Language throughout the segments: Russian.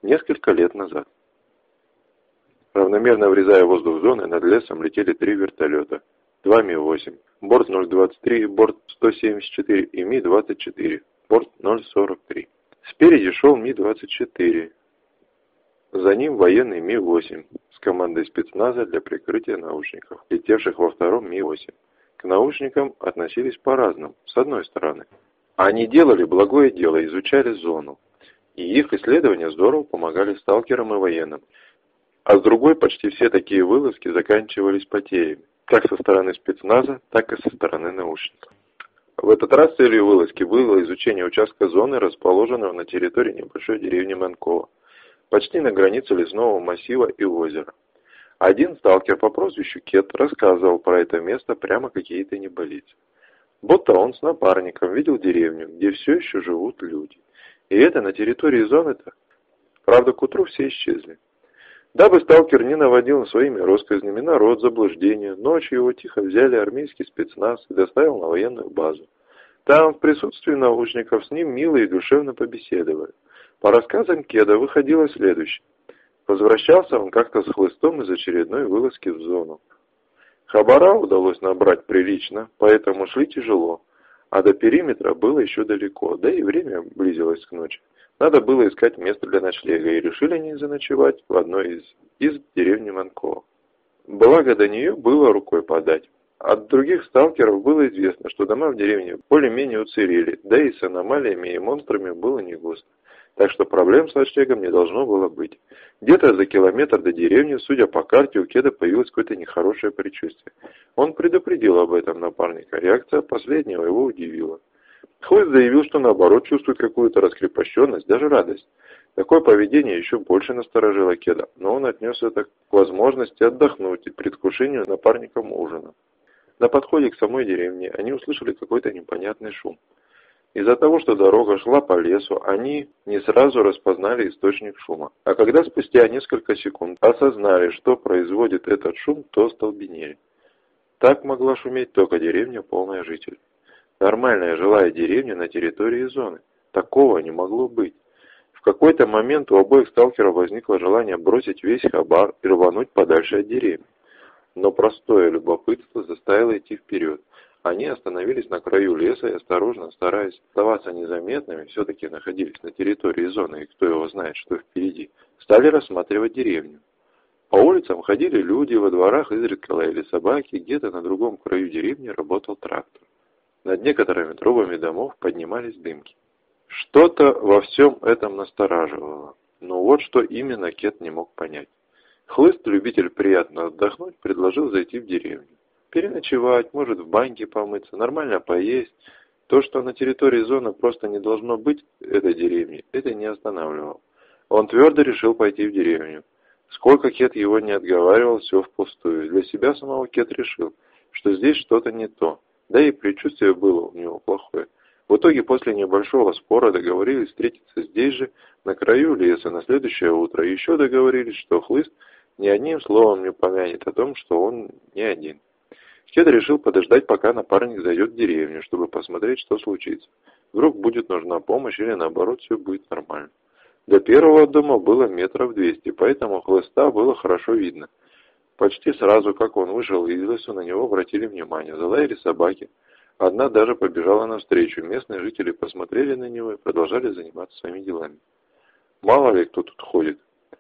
Несколько лет назад. Равномерно врезая воздух зоны, над лесом летели 3 вертолета. 2 Ми-8, борт 023, борт 174 и Ми-24, борт 043. Спереди шел Ми-24. За ним военный Ми-8 с командой спецназа для прикрытия наушников, летевших во втором Ми-8. К наушникам относились по-разному. С одной стороны, они делали благое дело, изучали зону. И их исследования здорово помогали сталкерам и военным. А с другой, почти все такие вылазки заканчивались потерями, как со стороны спецназа, так и со стороны наушников. В этот раз целью вылазки было изучение участка зоны, расположенного на территории небольшой деревни Манково, почти на границе лесного массива и озера. Один сталкер по прозвищу Кет рассказывал про это место прямо какие-то небылицы. Будто он с напарником видел деревню, где все еще живут люди. И это на территории зоны-то. Правда, к утру все исчезли. Дабы сталкер не наводил своими россказнями народ заблуждения, ночью его тихо взяли армейский спецназ и доставил на военную базу. Там, в присутствии наушников, с ним мило и душевно побеседовали. По рассказам Кеда выходило следующее. Возвращался он как-то с хлыстом из очередной вылазки в зону. Хабара удалось набрать прилично, поэтому шли тяжело, а до периметра было еще далеко, да и время близилось к ночи. Надо было искать место для ночлега, и решили они заночевать в одной из деревни Манково. Благо до нее было рукой подать. От других сталкеров было известно, что дома в деревне более-менее уцелели, да и с аномалиями и монстрами было не густо. Так что проблем с ночлегом не должно было быть. Где-то за километр до деревни, судя по карте, у Кеда появилось какое-то нехорошее предчувствие. Он предупредил об этом напарника. Реакция последнего его удивила. Хлыст заявил, что наоборот чувствует какую-то раскрепощенность, даже радость. Такое поведение еще больше насторожило Кеда, но он отнес это к возможности отдохнуть и предвкушению напарником ужина. На подходе к самой деревне они услышали какой-то непонятный шум. Из-за того, что дорога шла по лесу, они не сразу распознали источник шума. А когда спустя несколько секунд осознали, что производит этот шум, то остолбенели. Так могла шуметь только деревня, полная жителей. Нормальная жилая деревня на территории зоны. Такого не могло быть. В какой-то момент у обоих сталкеров возникло желание бросить весь хабар и рвануть подальше от деревни. Но простое любопытство заставило идти вперед. Они остановились на краю леса и осторожно, стараясь оставаться незаметными, все-таки находились на территории зоны, и кто его знает, что впереди, стали рассматривать деревню. По улицам ходили люди, во дворах изредка лаяли собаки, где-то на другом краю деревни работал трактор. Над некоторыми трубами домов поднимались дымки. Что-то во всем этом настораживало, но вот что именно Кет не мог понять. Хлыст, любитель приятно отдохнуть, предложил зайти в деревню. Переночевать, может в баньке помыться, нормально поесть. То, что на территории зоны просто не должно быть этой деревни, это не останавливало. Он твердо решил пойти в деревню. Сколько Кет его не отговаривал, все впустую. Для себя самого Кет решил, что здесь что-то не то. Да и предчувствие было у него плохое. В итоге после небольшого спора договорились встретиться здесь же, на краю леса, на следующее утро. Еще договорились, что Хлыст ни одним словом не упомянет о том, что он не один. Кет решил подождать, пока напарник зайдет в деревню, чтобы посмотреть, что случится. Вдруг будет нужна помощь или наоборот все будет нормально. До первого дома было 200 метров, поэтому Хлыста было хорошо видно. Почти сразу, как он вышел из лесу, на него обратили внимание. Залаяли собаки. Одна даже побежала навстречу. Местные жители посмотрели на него и продолжали заниматься своими делами. Мало ли кто тут ходит.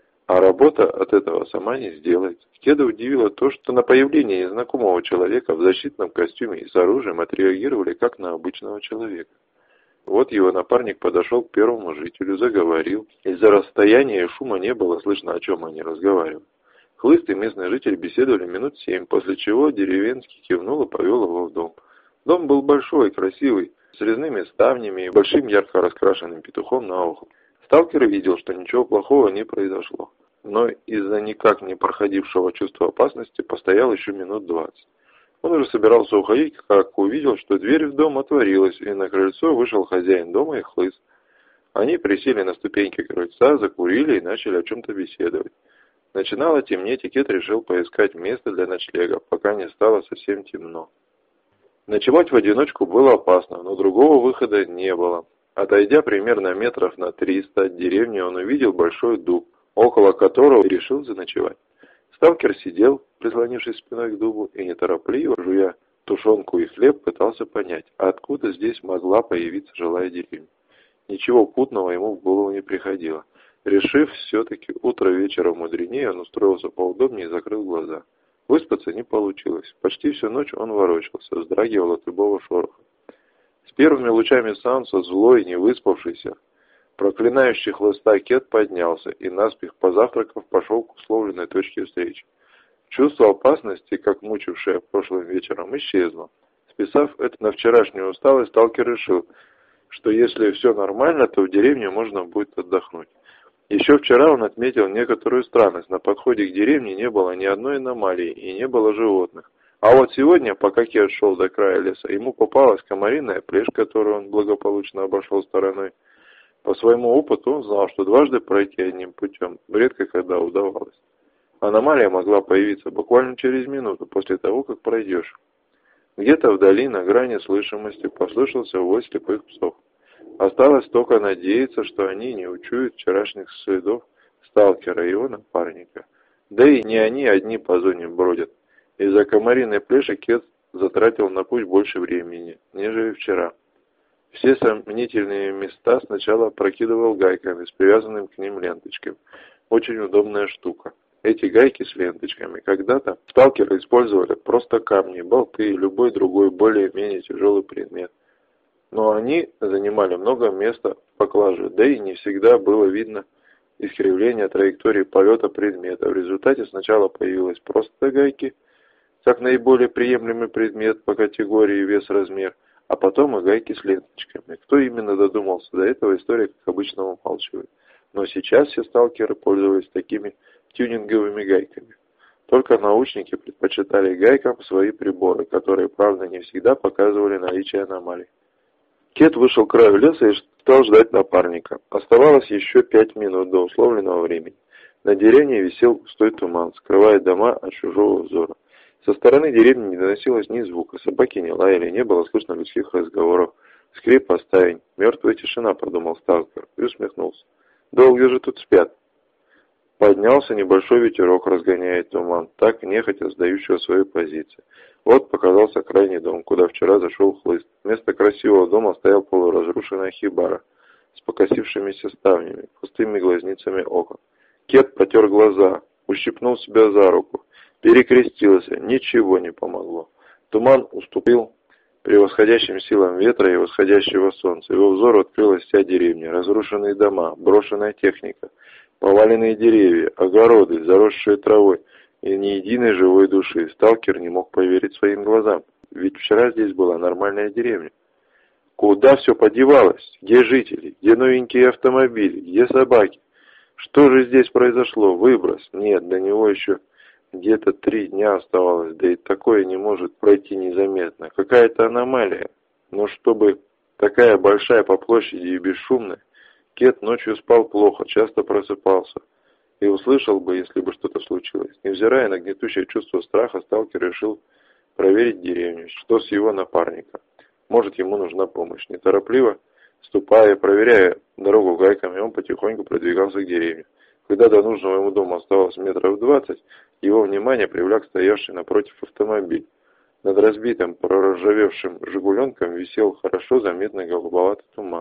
А работа от этого сама не сделается. Кеда удивило то, что на появление незнакомого человека в защитном костюме и с оружием отреагировали как на обычного человека. Вот его напарник подошел к первому жителю, заговорил. Из-за расстояния и шума не было слышно, о чем они разговаривали. Хлыст и местный житель беседовали минут 7, после чего деревенский кивнул и повел его в дом. Дом был большой, красивый, с резными ставнями и большим ярко раскрашенным петухом на ухо. Сталкер видел, что ничего плохого не произошло, но из-за никак не проходившего чувства опасности постоял еще минут 20. Он уже собирался уходить, как увидел, что дверь в дом отворилась, и на крыльцо вышел хозяин дома и Хлыст. Они присели на ступеньки крыльца, закурили и начали о чем-то беседовать. Начинало темнеть, и Кет решил поискать место для ночлега, пока не стало совсем темно. Ночевать в одиночку было опасно, но другого выхода не было. Отойдя примерно метров на 300 от деревни, он увидел большой дуб, около которого решил заночевать. Сталкер сидел, прислонившись спиной к дубу, и неторопливо, жуя тушенку и хлеб, пытался понять, откуда здесь могла появиться жилая деревня. Ничего путного ему в голову не приходило. Решив все-таки утро вечера мудренее, он устроился поудобнее и закрыл глаза. Выспаться не получилось. Почти всю ночь он ворочался, вздрагивал от любого шороха. С первыми лучами солнца злой, не выспавшийся, проклинающий хлыста Кет поднялся и, наспех позавтракав, пошел к условленной точке встречи. Чувство опасности, как мучившее прошлым вечером, исчезло. Списав это на вчерашнюю усталость, сталкер решил, что если все нормально, то в деревне можно будет отдохнуть. Еще вчера он отметил некоторую странность. На подходе к деревне не было ни одной аномалии и не было животных. А вот сегодня, пока Кет шел до края леса, ему попалась комариная плешь, которую он благополучно обошел стороной. По своему опыту он знал, что дважды пройти одним путем редко когда удавалось. Аномалия могла появиться буквально через минуту после того, как пройдешь. Где-то вдали, на грани слышимости, послышался вой слепых псов. Осталось только надеяться, что они не учуют вчерашних следов сталкера и его напарника. Да и не они одни по зоне бродят. Из-за комариной плеши Кет затратил на путь больше времени, нежели вчера. Все сомнительные места сначала прокидывал гайками с привязанным к ним ленточками. Очень удобная штука. Эти гайки с ленточками когда-то сталкеры использовали просто камни, болты и любой другой более-менее тяжелый предмет. Но они занимали много места в поклаже, да и не всегда было видно искривление траектории полета предмета. В результате сначала появились просто гайки, как наиболее приемлемый предмет по категории вес-размер, а потом и гайки с ленточками. Кто именно додумался до этого, история, как обычно, умалчивает. Но сейчас все сталкеры пользовались такими тюнинговыми гайками. Только научники предпочитали гайкам свои приборы, которые, правда, не всегда показывали наличие аномалий. Кет вышел к краю леса и стал ждать напарника. Оставалось еще 5 минут до условленного времени. На деревне висел густой туман, скрывая дома от чужого взора. Со стороны деревни не доносилось ни звука, собаки не лаяли, не было слышно людских разговоров. Скрип стаень, мертвая тишина, подумал сталкер и усмехнулся. Долго же тут спят. Поднялся небольшой ветерок, разгоняя туман, так нехотя сдающего свою позицию. Вот показался крайний дом, куда вчера зашел хлыст. Вместо красивого дома стоял полуразрушенная хибара с покосившимися ставнями, пустыми глазницами окон. Кет потер глаза, ущипнул себя за руку, перекрестился, ничего не помогло. Туман уступил превосходящим силам ветра и восходящего солнца. Его взору открылась вся деревня, разрушенные дома, брошенная техника, поваленные деревья, огороды, заросшие травой, и ни единой живой души. Сталкер не мог поверить своим глазам, ведь вчера здесь была нормальная деревня. Куда все подевалось? Где жители? Где новенькие автомобили? Где собаки? Что же здесь произошло? Выброс? Нет, до него еще где-то 3 дня оставалось, да и такое не может пройти незаметно. Какая-то аномалия. Но чтобы такая большая по площади и бесшумная, Кет ночью спал плохо, часто просыпался. И услышал бы, если бы что-то случилось. Невзирая на гнетущее чувство страха, сталкер решил проверить деревню, что с его напарником. Может, ему нужна помощь. Неторопливо, ступая, проверяя дорогу гайками, он потихоньку продвигался к деревне. Когда до нужного ему дома оставалось метров 20, его внимание привлек стоявший напротив автомобиль. Над разбитым, проржавевшим «Жигуленком» висел хорошо заметный голубоватый туман.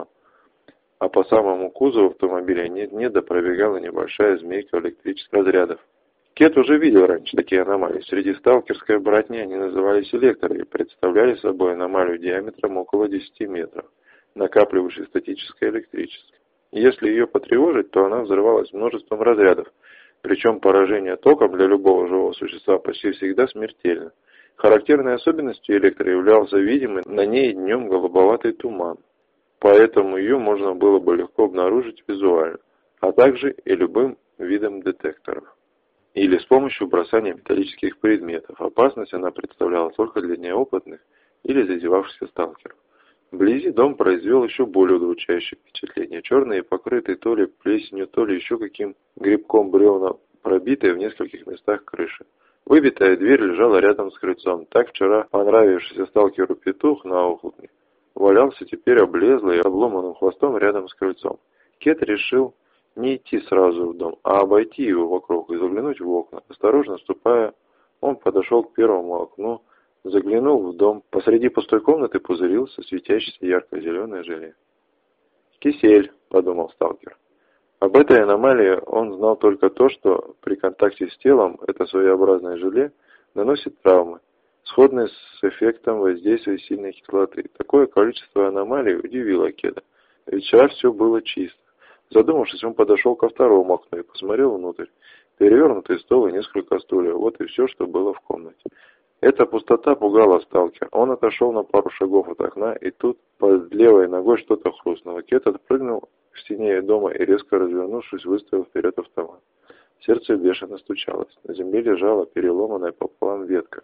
А по самому кузову автомобиля недо пробегала небольшая змейка электрических разрядов. Кет уже видел раньше такие аномалии. Среди сталкерской братни они назывались электоры и представляли собой аномалию диаметром около 10 метров, накапливающей статическое электричество. Если ее потревожить, то она взрывалась множеством разрядов, причем поражение током для любого живого существа почти всегда смертельно. Характерной особенностью электро являлся видимый на ней днем голубоватый туман. Поэтому ее можно было бы легко обнаружить визуально, а также и любым видом детекторов. Или с помощью бросания металлических предметов. Опасность она представляла только для неопытных или зазевавшихся сталкеров. Вблизи дом произвел еще более удручающее впечатление. Черные, покрытые то ли плесенью, то ли еще каким грибком бревна, пробитые в нескольких местах крыши. Выбитая дверь лежала рядом с крыльцом. Так вчера понравившийся сталкеру петух на охотне валялся теперь облезлый и обломанным хвостом рядом с крыльцом. Кет решил не идти сразу в дом, а обойти его вокруг и заглянуть в окна. Осторожно ступая, он подошел к первому окну, заглянул в дом. Посреди пустой комнаты пузырился светящийся ярко-зеленое желе. «Кисель», — подумал сталкер. Об этой аномалии он знал только то, что при контакте с телом это своеобразное желе наносит травмы, сходные с эффектом воздействия сильной кислоты. Такое количество аномалий удивило Кеда, ведь вчера все было чисто. Задумавшись, он подошел ко второму окну и посмотрел внутрь. Перевернутый стол и несколько стульев. Вот и все, что было в комнате. Эта пустота пугала сталкера. Он отошел на пару шагов от окна, и тут под левой ногой что-то хрустнуло. Кет отпрыгнул к стене дома и, резко развернувшись, выставил вперед автомат. Сердце бешено стучалось. На земле лежала переломанная пополам ветка.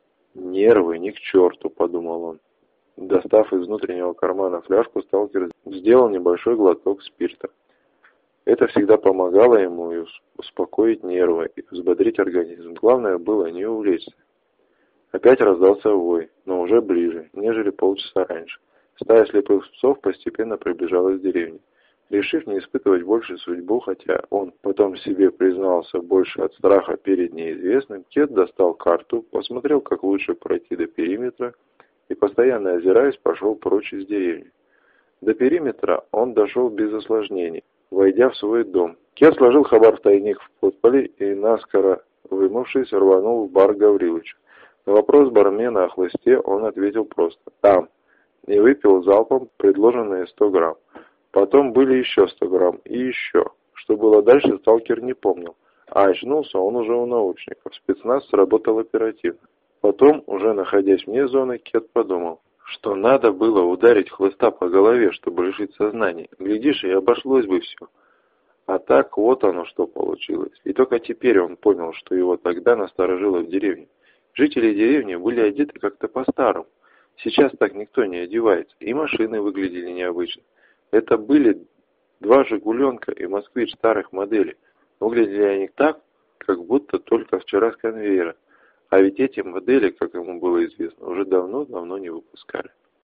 «Нервы ни к черту», — подумал он. Достав из внутреннего кармана фляжку, сталкер сделал небольшой глоток спирта. Это всегда помогало ему и успокоить нервы, и взбодрить организм. Главное было не увлечься. Опять раздался вой, но уже ближе, нежели полчаса раньше. Стая слепых псов постепенно приближалась к деревне. Решив не испытывать больше судьбу, хотя он потом себе признался больше от страха перед неизвестным, Кет достал карту, посмотрел, как лучше пройти до периметра и, постоянно озираясь, пошел прочь из деревни. До периметра он дошел без осложнений, войдя в свой дом. Кет сложил хабар в тайник в подполе и, наскоро вымывшись, рванул в бар Гаврилыча. На вопрос бармена о хлысте он ответил просто «там» и выпил залпом предложенные 100 грамм. Потом были еще 100 грамм и еще. Что было дальше, сталкер не помнил. А очнулся он уже у научников. Спецназ сработал оперативно. Потом, уже находясь вне зоны, Кет подумал, что надо было ударить хлыста по голове, чтобы лишить сознания. Глядишь, и обошлось бы все. А так вот оно что получилось. И только теперь он понял, что его тогда насторожило в деревне. Жители деревни были одеты как-то по-старому. Сейчас так никто не одевается. И машины выглядели необычно. Это были 2 «Жигуленка» и «Москвич» старых моделей. Выглядели они так, как будто только вчера с конвейера. А ведь эти модели, как ему было известно, уже давно-давно не выпускали.